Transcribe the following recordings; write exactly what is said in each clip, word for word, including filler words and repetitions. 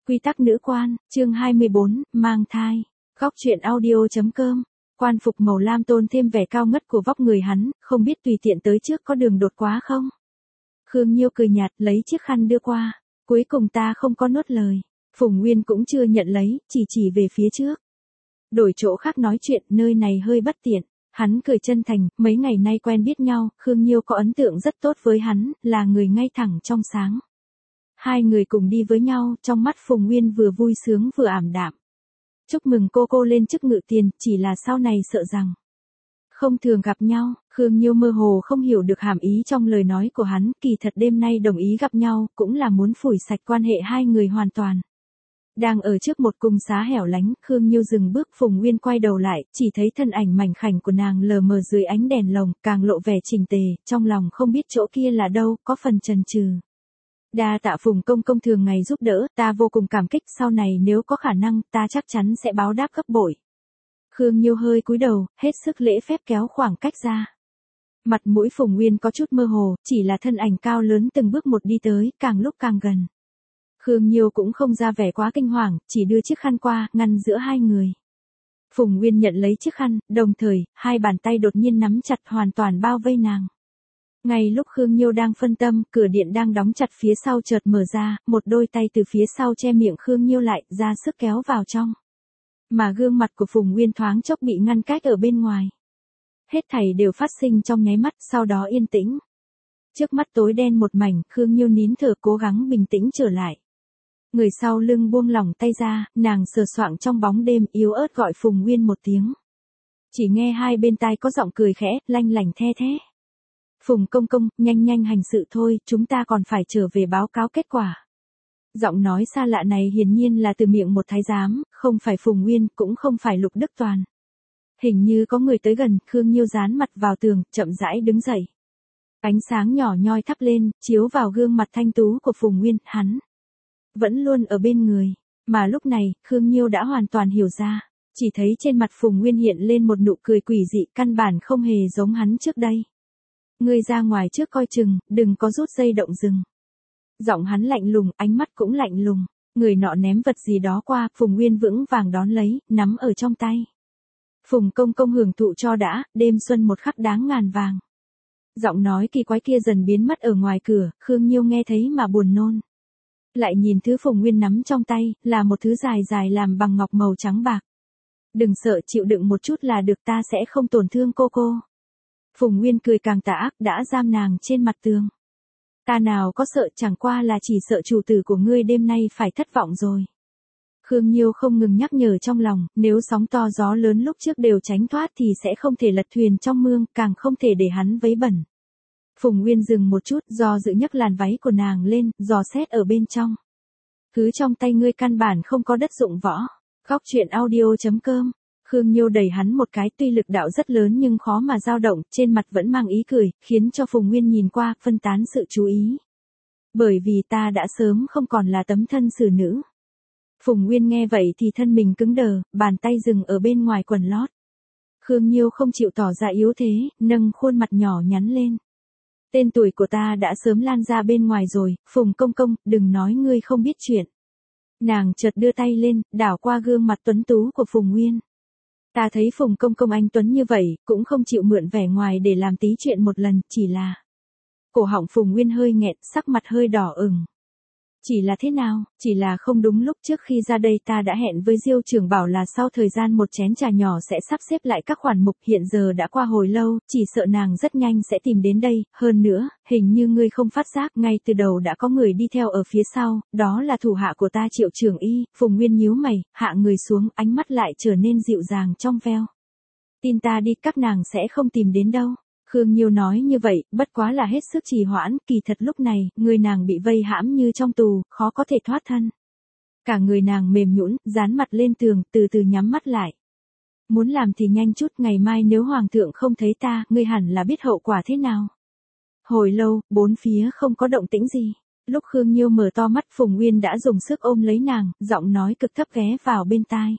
Quy tắc nữ quan, chương hai mươi bốn, mang thai. Góc truyện audio.com. Quan phục màu lam tôn thêm vẻ cao ngất của vóc người hắn, không biết tùy tiện tới trước có đường đột quá không? Khương Nhiêu cười nhạt lấy chiếc khăn đưa qua. Cuối cùng ta không có nốt lời. Phùng Nguyên cũng chưa nhận lấy, chỉ chỉ về phía trước. Đổi chỗ khác nói chuyện, nơi này hơi bất tiện. Hắn cười chân thành, mấy ngày nay quen biết nhau, Khương Nhiêu có ấn tượng rất tốt với hắn, là người ngay thẳng trong sáng. Hai người cùng đi với nhau, trong mắt Phùng Nguyên vừa vui sướng vừa ảm đạm. Chúc mừng cô cô lên chức ngự tiền, chỉ là sau này sợ rằng không thường gặp nhau. Khương Nhiêu mơ hồ không hiểu được hàm ý trong lời nói của hắn, kỳ thật đêm nay đồng ý gặp nhau, cũng là muốn phủi sạch quan hệ hai người hoàn toàn. Đang ở trước một cung xá hẻo lánh, Khương Nhiêu dừng bước, Phùng Nguyên quay đầu lại, chỉ thấy thân ảnh mảnh khảnh của nàng lờ mờ dưới ánh đèn lồng, càng lộ vẻ chỉnh tề, trong lòng không biết chỗ kia là đâu, có phần chần chừ. Đa tạ Phùng công công thường ngày giúp đỡ, ta vô cùng cảm kích, sau này nếu có khả năng, ta chắc chắn sẽ báo đáp gấp bội. Khương Nhiêu hơi cúi đầu, hết sức lễ phép kéo khoảng cách ra. Mặt mũi Phùng Nguyên có chút mơ hồ, chỉ là thân ảnh cao lớn từng bước một đi tới, càng lúc càng gần. Khương Nhiêu cũng không ra vẻ quá kinh hoàng, chỉ đưa chiếc khăn qua, ngăn giữa hai người. Phùng Nguyên nhận lấy chiếc khăn, đồng thời, hai bàn tay đột nhiên nắm chặt hoàn toàn bao vây nàng. Ngay lúc Khương Nhiêu đang phân tâm, cửa điện đang đóng chặt phía sau chợt mở ra, một đôi tay từ phía sau che miệng Khương Nhiêu lại, ra sức kéo vào trong. Mà gương mặt của Phùng Nguyên thoáng chốc bị ngăn cách ở bên ngoài. Hết thảy đều phát sinh trong nháy mắt, sau đó yên tĩnh. Trước mắt tối đen một mảnh, Khương Nhiêu nín thở cố gắng bình tĩnh trở lại. Người sau lưng buông lỏng tay ra, nàng sờ soạng trong bóng đêm, yếu ớt gọi Phùng Nguyên một tiếng. Chỉ nghe hai bên tai có giọng cười khẽ, lanh lảnh the thế. Phùng công công, nhanh nhanh hành sự thôi, chúng ta còn phải trở về báo cáo kết quả. Giọng nói xa lạ này hiển nhiên là từ miệng một thái giám, không phải Phùng Nguyên, cũng không phải Lục Đức Toàn. Hình như có người tới gần, Khương Nhiêu dán mặt vào tường, chậm rãi đứng dậy. Ánh sáng nhỏ nhoi thắp lên, chiếu vào gương mặt thanh tú của Phùng Nguyên, hắn vẫn luôn ở bên người. Mà lúc này, Khương Nhiêu đã hoàn toàn hiểu ra, chỉ thấy trên mặt Phùng Nguyên hiện lên một nụ cười quỷ dị, căn bản không hề giống hắn trước đây. Ngươi ra ngoài trước coi chừng, đừng có rút dây động rừng. Giọng hắn lạnh lùng, ánh mắt cũng lạnh lùng. Người nọ ném vật gì đó qua, Phùng Nguyên vững vàng đón lấy, nắm ở trong tay. Phùng công công hưởng thụ cho đã, đêm xuân một khắc đáng ngàn vàng. Giọng nói kỳ quái kia dần biến mất ở ngoài cửa, Khương Nhiêu nghe thấy mà buồn nôn. Lại nhìn thứ Phùng Nguyên nắm trong tay, là một thứ dài dài làm bằng ngọc màu trắng bạc. Đừng sợ, chịu đựng một chút là được, ta sẽ không tổn thương cô cô. Phùng Nguyên cười càng tà ác, đã giam nàng trên mặt tường. Ta nào có sợ, chẳng qua là chỉ sợ chủ tử của ngươi đêm nay phải thất vọng rồi. Khương Nhiêu không ngừng nhắc nhở trong lòng, nếu sóng to gió lớn lúc trước đều tránh thoát thì sẽ không thể lật thuyền trong mương, càng không thể để hắn vấy bẩn. Phùng Nguyên dừng một chút, do dự nhấc làn váy của nàng lên, dò xét ở bên trong. Thứ trong tay ngươi căn bản không có đất dụng võ. Góc truyện audio.com. Khương Nhiêu đẩy hắn một cái, tuy lực đạo rất lớn nhưng khó mà dao động, trên mặt vẫn mang ý cười, khiến cho Phùng Nguyên nhìn qua, phân tán sự chú ý. Bởi vì ta đã sớm không còn là tấm thân xử nữ. Phùng Nguyên nghe vậy thì thân mình cứng đờ, bàn tay dừng ở bên ngoài quần lót. Khương Nhiêu không chịu tỏ ra yếu thế, nâng khuôn mặt nhỏ nhắn lên. Tên tuổi của ta đã sớm lan ra bên ngoài rồi, Phùng công công, đừng nói ngươi không biết chuyện. Nàng chợt đưa tay lên, đảo qua gương mặt tuấn tú của Phùng Nguyên. Ta thấy Phùng công công anh tuấn như vậy, cũng không chịu mượn vẻ ngoài để làm tí chuyện một lần, chỉ là... Cổ họng Phùng Nguyên hơi nghẹn, sắc mặt hơi đỏ ửng. Chỉ là thế nào, chỉ là không đúng, lúc trước khi ra đây ta đã hẹn với Diêu trưởng bảo là sau thời gian một chén trà nhỏ sẽ sắp xếp lại các khoản mục, hiện giờ đã qua hồi lâu, chỉ sợ nàng rất nhanh sẽ tìm đến đây, hơn nữa, hình như ngươi không phát giác, ngay từ đầu đã có người đi theo ở phía sau, đó là thủ hạ của ta Triệu trưởng y. Phùng Nguyên nhíu mày, hạ người xuống, ánh mắt lại trở nên dịu dàng trong veo. Tin ta đi, các nàng sẽ không tìm đến đâu. Khương Nhiêu nói như vậy, bất quá là hết sức trì hoãn, kỳ thật lúc này, người nàng bị vây hãm như trong tù, khó có thể thoát thân. Cả người nàng mềm nhũn, dán mặt lên tường, từ từ nhắm mắt lại. Muốn làm thì nhanh chút, ngày mai nếu hoàng thượng không thấy ta, ngươi hẳn là biết hậu quả thế nào. Hồi lâu, bốn phía không có động tĩnh gì. Lúc Khương Nhiêu mở to mắt, Phùng Nguyên đã dùng sức ôm lấy nàng, giọng nói cực thấp ghé vào bên tai.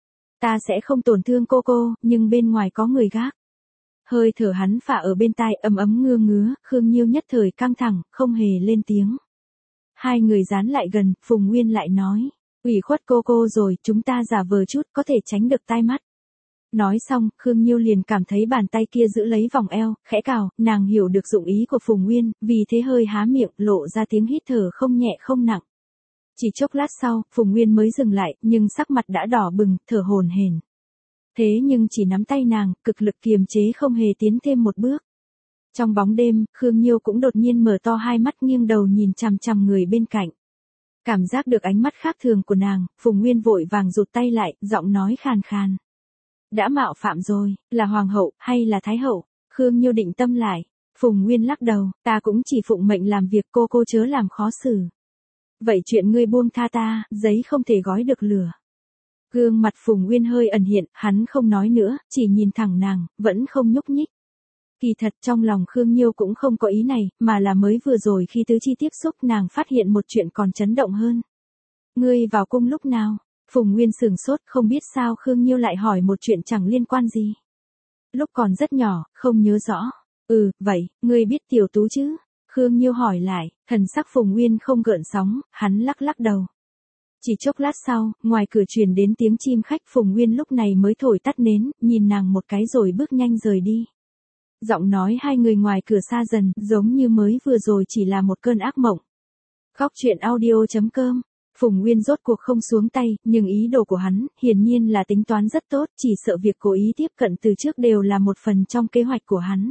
Ta sẽ không tổn thương cô cô, nhưng bên ngoài có người gác. Hơi thở hắn phả ở bên tai, ấm ấm ngưa ngứa, Khương Nhiêu nhất thời căng thẳng, không hề lên tiếng. Hai người dán lại gần, Phùng Nguyên lại nói. Ủy khuất cô cô rồi, chúng ta giả vờ chút có thể tránh được tai mắt. Nói xong, Khương Nhiêu liền cảm thấy bàn tay kia giữ lấy vòng eo, khẽ cào, nàng hiểu được dụng ý của Phùng Nguyên, vì thế hơi há miệng, lộ ra tiếng hít thở không nhẹ không nặng. Chỉ chốc lát sau, Phùng Nguyên mới dừng lại, nhưng sắc mặt đã đỏ bừng, thở hổn hển. Thế nhưng chỉ nắm tay nàng, cực lực kiềm chế không hề tiến thêm một bước. Trong bóng đêm, Khương Nhiêu cũng đột nhiên mở to hai mắt nghiêng đầu nhìn chằm chằm người bên cạnh. Cảm giác được ánh mắt khác thường của nàng, Phùng Nguyên vội vàng rụt tay lại, giọng nói khàn khàn. Đã mạo phạm rồi, là hoàng hậu, hay là thái hậu? Khương Nhiêu định tâm lại. Phùng Nguyên lắc đầu, ta cũng chỉ phụng mệnh làm việc, cô cô chớ làm khó xử. Vậy chuyện ngươi buông tha ta, giấy không thể gói được lửa. Gương mặt Phùng Nguyên hơi ẩn hiện, hắn không nói nữa, chỉ nhìn thẳng nàng, vẫn không nhúc nhích. Kỳ thật trong lòng Khương Nhiêu cũng không có ý này, mà là mới vừa rồi khi tứ chi tiếp xúc nàng phát hiện một chuyện còn chấn động hơn. Ngươi vào cung lúc nào? Phùng Nguyên sửng sốt, không biết sao Khương Nhiêu lại hỏi một chuyện chẳng liên quan gì. Lúc còn rất nhỏ, không nhớ rõ. Ừ, vậy, ngươi biết Tiểu Tú chứ? Khương Nhiêu hỏi lại, thần sắc Phùng Nguyên không gợn sóng, hắn lắc lắc đầu. Chỉ chốc lát sau, ngoài cửa truyền đến tiếng chim khách, Phùng Nguyên lúc này mới thổi tắt nến, nhìn nàng một cái rồi bước nhanh rời đi. Giọng nói hai người ngoài cửa xa dần, giống như mới vừa rồi chỉ là một cơn ác mộng. Góc truyện audio chấm com. Phùng Nguyên rốt cuộc không xuống tay, nhưng ý đồ của hắn, hiển nhiên là tính toán rất tốt, chỉ sợ việc cố ý tiếp cận từ trước đều là một phần trong kế hoạch của hắn.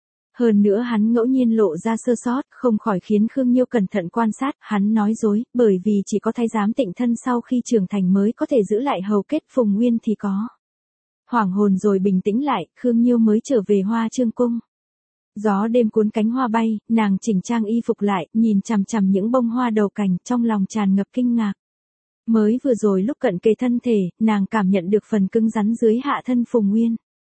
Hơn nữa hắn ngẫu nhiên lộ ra sơ sót, không khỏi khiến Khương Nhiêu cẩn thận quan sát, hắn nói dối, bởi vì chỉ có thái giám Tịnh Thân sau khi trưởng thành mới có thể giữ lại hầu kết, Phùng Nguyên thì có. Hoảng hồn rồi bình tĩnh lại, Khương Nhiêu mới trở về Hoa Trương cung. Gió đêm cuốn cánh hoa bay, nàng chỉnh trang y phục lại, nhìn chằm chằm những bông hoa đầu cành, trong lòng tràn ngập kinh ngạc. Mới vừa rồi lúc cận kề thân thể, nàng cảm nhận được phần cứng rắn dưới hạ thân Phùng Nguyên.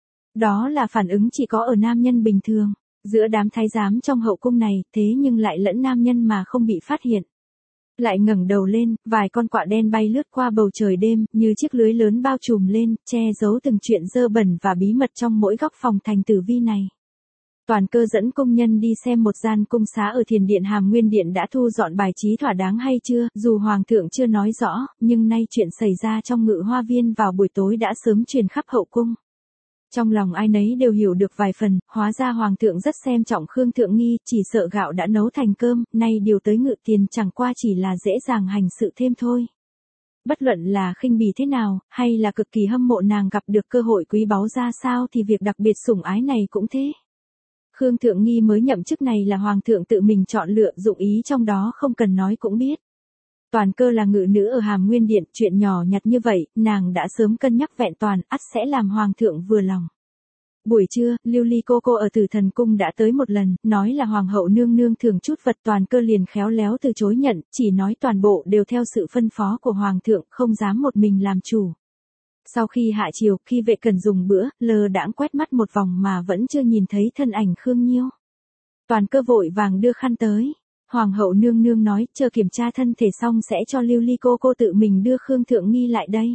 Đó là phản ứng chỉ có ở nam nhân bình thường. Giữa đám thái giám trong hậu cung này, thế nhưng lại lẫn nam nhân mà không bị phát hiện. Lại ngẩng đầu lên, vài con quạ đen bay lướt qua bầu trời đêm, như chiếc lưới lớn bao trùm lên, che giấu từng chuyện dơ bẩn và bí mật trong mỗi góc phòng thành tử vi này. Toàn Cơ dẫn công nhân đi xem một gian cung xá ở Thiền Điện Hàm Nguyên Điện đã thu dọn bài trí thỏa đáng hay chưa, dù Hoàng thượng chưa nói rõ, nhưng nay chuyện xảy ra trong Ngự Hoa Viên vào buổi tối đã sớm truyền khắp hậu cung. Trong lòng ai nấy đều hiểu được vài phần, hóa ra Hoàng thượng rất xem trọng Khương Thượng Nghi, chỉ sợ gạo đã nấu thành cơm, nay điều tới Ngự Tiền chẳng qua chỉ là dễ dàng hành sự thêm thôi. Bất luận là khinh bỉ thế nào, hay là cực kỳ hâm mộ nàng gặp được cơ hội quý báu ra sao thì việc đặc biệt sủng ái này cũng thế. Khương Thượng Nghi mới nhậm chức này là Hoàng thượng tự mình chọn lựa, dụng ý trong đó không cần nói cũng biết. Toàn Cơ là ngự nữ ở Hàm Nguyên Điện, chuyện nhỏ nhặt như vậy, nàng đã sớm cân nhắc vẹn toàn, ắt sẽ làm Hoàng thượng vừa lòng. Buổi trưa, Lưu Ly cô cô ở Tử Thần Cung đã tới một lần, nói là Hoàng hậu nương nương thưởng chút vật, Toàn Cơ liền khéo léo từ chối nhận, chỉ nói toàn bộ đều theo sự phân phó của Hoàng thượng, không dám một mình làm chủ. Sau khi hạ chiều, khi Vệ Cẩn dùng bữa, lơ đãng quét mắt một vòng mà vẫn chưa nhìn thấy thân ảnh Khương Nhiêu. Toàn Cơ vội vàng đưa khăn tới. Hoàng hậu nương nương nói, chờ kiểm tra thân thể xong sẽ cho Lưu Ly cô cô tự mình đưa Khương Thượng Nghi lại đây.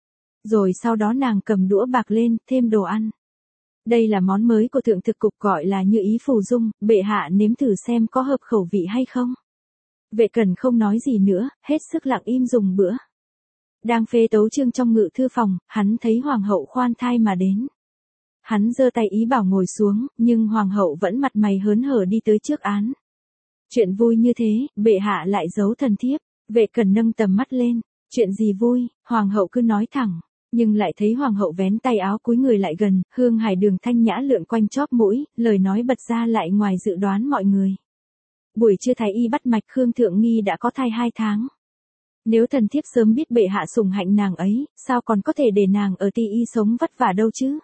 Rồi sau đó nàng cầm đũa bạc lên, thêm đồ ăn. Đây là món mới của thượng thực cục gọi là Như Ý Phù Dung, bệ hạ nếm thử xem có hợp khẩu vị hay không. Vệ Cẩn không nói gì nữa, hết sức lặng im dùng bữa. Đang phê tấu chương trong ngự thư phòng, hắn thấy Hoàng hậu khoan thai mà đến. Hắn giơ tay ý bảo ngồi xuống, nhưng Hoàng hậu vẫn mặt mày hớn hở đi tới trước án. Chuyện vui như thế, bệ hạ lại giấu thần thiếp. Vệ Cẩn nâng tầm mắt lên. Chuyện gì vui, Hoàng hậu cứ nói thẳng. Nhưng lại thấy Hoàng hậu vén tay áo cúi người lại gần, hương hải đường thanh nhã lượn quanh chóp mũi, lời nói bật ra lại ngoài dự đoán mọi người. Buổi trưa thái y bắt mạch Khương Thượng Nghi đã có thai hai tháng. Nếu thần thiếp sớm biết bệ hạ sủng hạnh nàng ấy, sao còn có thể để nàng ở ti y sống vất vả đâu chứ?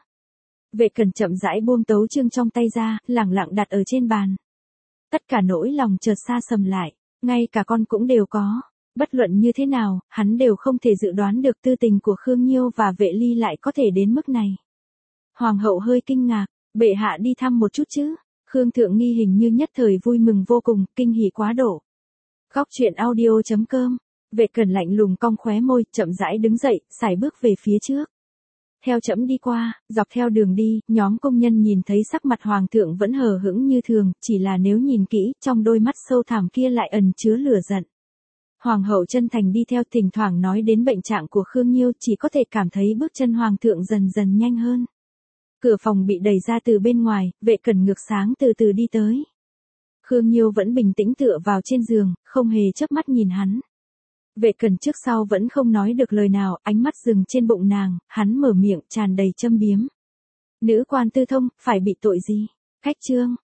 Vệ Cẩn chậm rãi buông tấu chương trong tay ra, lẳng lặng đặt ở trên bàn. Tất cả nỗi lòng chợt xa sầm lại, ngay cả con cũng đều có. Bất luận như thế nào, hắn đều không thể dự đoán được tư tình của Khương Nhiêu và Vệ Ly lại có thể đến mức này. Hoàng hậu hơi kinh ngạc, bệ hạ đi thăm một chút chứ. Khương Thượng Nghi hình như nhất thời vui mừng vô cùng, kinh hỉ quá độ. Góc truyện audio chấm com. Vệ Cẩn lạnh lùng cong khóe môi, chậm rãi đứng dậy, sải bước về phía trước. Theo trẫm đi qua, dọc theo đường đi, nhóm công nhân nhìn thấy sắc mặt Hoàng thượng vẫn hờ hững như thường, chỉ là nếu nhìn kỹ, trong đôi mắt sâu thẳm kia lại ẩn chứa lửa giận. Hoàng hậu chân thành đi theo, thỉnh thoảng nói đến bệnh trạng của Khương Nhiêu, chỉ có thể cảm thấy bước chân hoàng thượng dần dần nhanh hơn. Cửa phòng bị đẩy ra từ bên ngoài, Vệ Cẩn ngược sáng từ từ đi tới. Khương Nhiêu vẫn bình tĩnh tựa vào trên giường, không hề chớp mắt nhìn hắn. Vệ Cẩn trước sau vẫn không nói được lời nào, ánh mắt dừng trên bụng nàng, hắn mở miệng tràn đầy châm biếm. Nữ quan tư thông, phải bị tội gì? Khách trương,